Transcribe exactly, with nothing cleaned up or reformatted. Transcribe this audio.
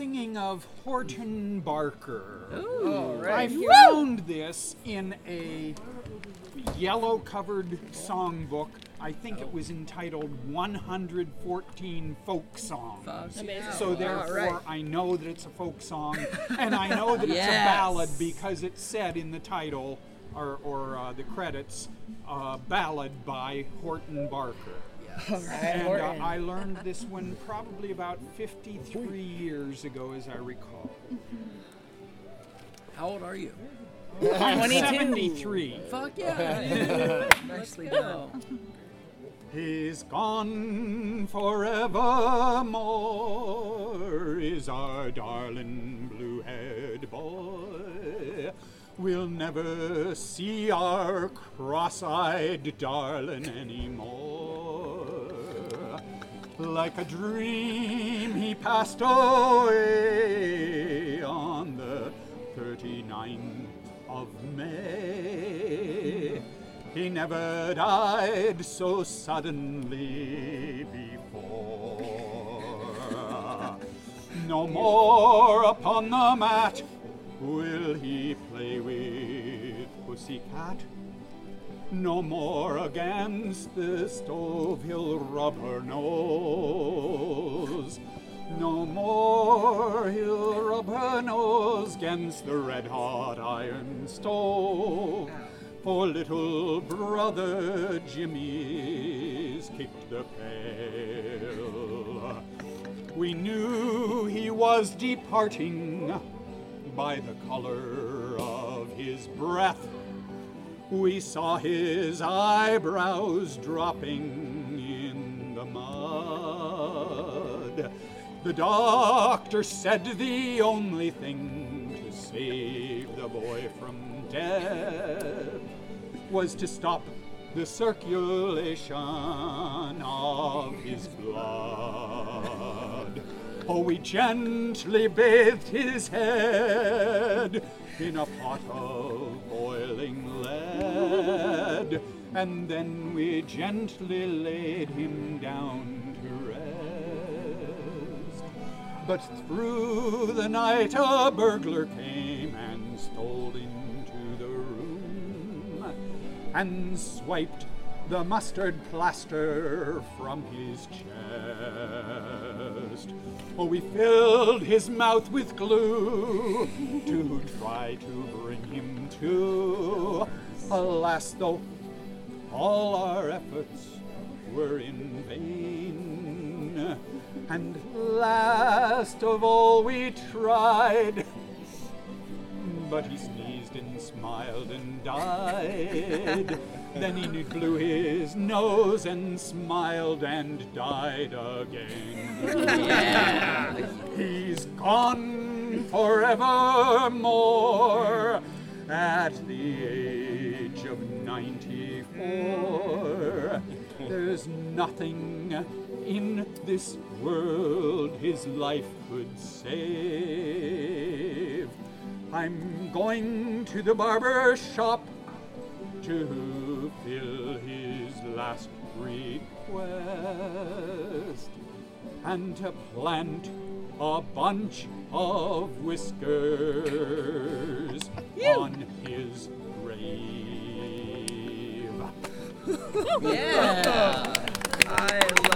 Singing of Horton Barker. Ooh, I right. found this in a yellow-covered songbook. I think it was entitled one hundred fourteen Folk Songs. Amazing. So therefore, right. I know that it's a folk song, and I know that it's Yes. a ballad because it said in the title or, or uh, the credits, uh, ballad by Horton Barker. All right, And uh, Horton. I learned this one probably about fifty-three years ago, as I recall. How old are you? I'm twenty-two. seventy-three. Fuck yeah. Nicely done. He's gone forevermore, is our darling blue-haired boy. We'll never see our cross-eyed darling anymore. Like a dream he passed away on the thirty-ninth of May. He never died so suddenly before. No more upon the mat will he play with Pussycat. No more against the stove he'll rub her nose. No more he'll rub her nose against the red-hot iron stove. For little brother Jimmy's kicked the pail. We knew he was departing by the color of his breath. We saw his eyebrows dropping in the mud. The doctor said the only thing to save the boy from death was to stop the circulation of his blood. Oh, we gently bathed his head in a pot of boiling lead, and then we gently laid him down to rest. But through the night a burglar came and stole into the room and swiped the mustard plaster from his chest. Oh, we filled his mouth with glue to try to bring him to. Alas, though, all our efforts were in vain. And last of all we tried, but he sneezed and smiled and died. Then he blew his nose and smiled and died again. Yeah. He's gone forevermore at the age of ninety-four. There's nothing in this world his life could save. I'm going to the barber shop to fill his last request and to plant a bunch of whiskers on his grave. Yeah. I love